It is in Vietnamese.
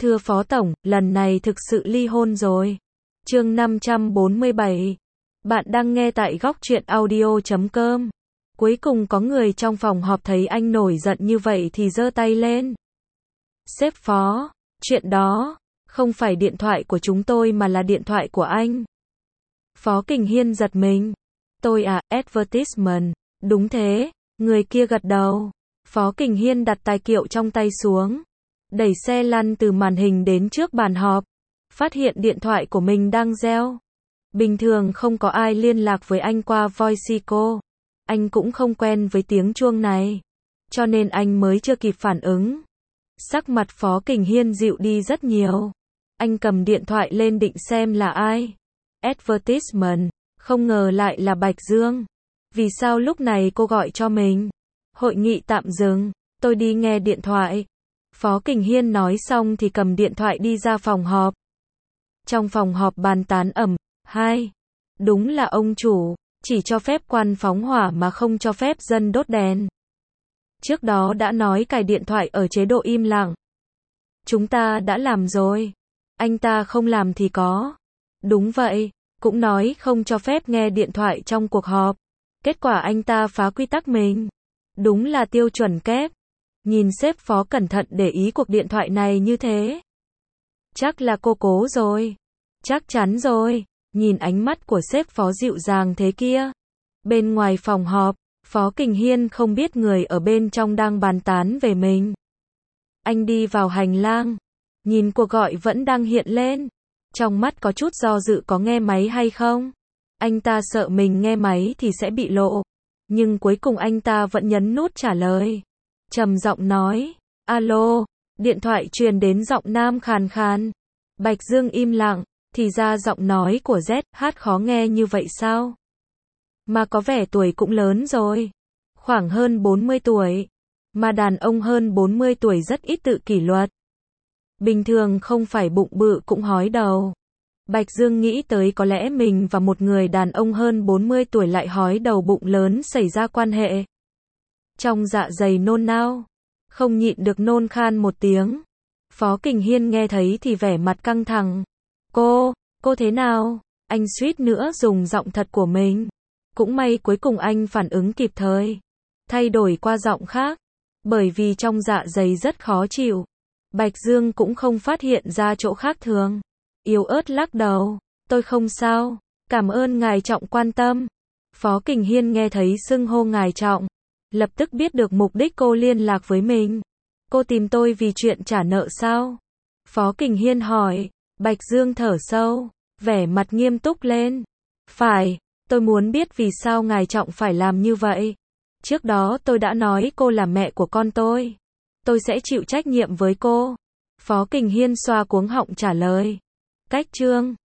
Thưa Phó Tổng, lần này thực sự ly hôn rồi. Chương 547. Bạn đang nghe tại góc truyện audio.com. Cuối cùng có người trong phòng họp thấy anh nổi giận như vậy thì giơ tay lên. Sếp Phó, chuyện đó không phải điện thoại của chúng tôi mà là điện thoại của anh. Phó Kình Hiên giật mình. Tôi à, advertisement. Đúng thế, người kia gật đầu. Phó Kình Hiên đặt tài liệu trong tay xuống, đẩy xe lăn từ màn hình đến trước bàn họp, phát hiện điện thoại của mình đang reo. Bình thường không có ai liên lạc với anh qua voice call. Anh cũng không quen với tiếng chuông này, cho nên anh mới chưa kịp phản ứng. Sắc mặt Phó Kình Hiên dịu đi rất nhiều. Anh cầm điện thoại lên định xem là ai. Advertisement, không ngờ lại là Bạch Dương. Vì sao lúc này cô gọi cho mình? Hội nghị tạm dừng, tôi đi nghe điện thoại. Phó Kình Hiên nói xong thì cầm điện thoại đi ra phòng họp. Trong phòng họp bàn tán ầm, đúng là ông chủ, chỉ cho phép quan phóng hỏa mà không cho phép dân đốt đèn. Trước đó đã nói cài điện thoại ở chế độ im lặng. Chúng ta đã làm rồi. Anh ta không làm thì có. Đúng vậy, cũng nói không cho phép nghe điện thoại trong cuộc họp. Kết quả anh ta phá quy tắc mình. Đúng là tiêu chuẩn kép. Nhìn sếp Phó cẩn thận để ý cuộc điện thoại này như thế. Chắc là cô cố rồi. Chắc chắn rồi. Nhìn ánh mắt của sếp Phó dịu dàng thế kia. Bên ngoài phòng họp, Phó Kình Hiên không biết người ở bên trong đang bàn tán về mình. Anh đi vào hành lang, nhìn cuộc gọi vẫn đang hiện lên. Trong mắt có chút do dự có nghe máy hay không. Anh ta sợ mình nghe máy thì sẽ bị lộ. Nhưng cuối cùng anh ta vẫn nhấn nút trả lời. Trầm giọng nói, alo, điện thoại truyền đến giọng nam khàn khàn. Bạch Dương im lặng, thì ra giọng nói của ZH khó nghe như vậy sao? Mà có vẻ tuổi cũng lớn rồi, khoảng hơn 40 tuổi. Mà đàn ông hơn 40 tuổi rất ít tự kỷ luật. Bình thường không phải bụng bự cũng hói đầu. Bạch Dương nghĩ tới có lẽ mình và một người đàn ông hơn 40 tuổi lại hói đầu bụng lớn xảy ra quan hệ. Trong dạ dày nôn nao, không nhịn được nôn khan một tiếng. Phó Kình Hiên nghe thấy thì vẻ mặt căng thẳng. Cô thế nào? Anh suýt nữa dùng giọng thật của mình. Cũng may cuối cùng anh phản ứng kịp thời, thay đổi qua giọng khác, bởi vì trong dạ dày rất khó chịu. Bạch Dương cũng không phát hiện ra chỗ khác thường. Yếu ớt lắc đầu, tôi không sao, cảm ơn ngài Trọng quan tâm. Phó Kình Hiên nghe thấy xưng hô ngài Trọng, lập tức biết được mục đích cô liên lạc với mình. Cô tìm tôi vì chuyện trả nợ sao? Phó Kình Hiên hỏi. Bạch Dương thở sâu, vẻ mặt nghiêm túc lên. Phải, tôi muốn biết vì sao ngài Trọng phải làm như vậy. Trước đó tôi đã nói cô là mẹ của con tôi. Tôi sẽ chịu trách nhiệm với cô. Phó Kình Hiên xoa cuống họng trả lời. Cách chương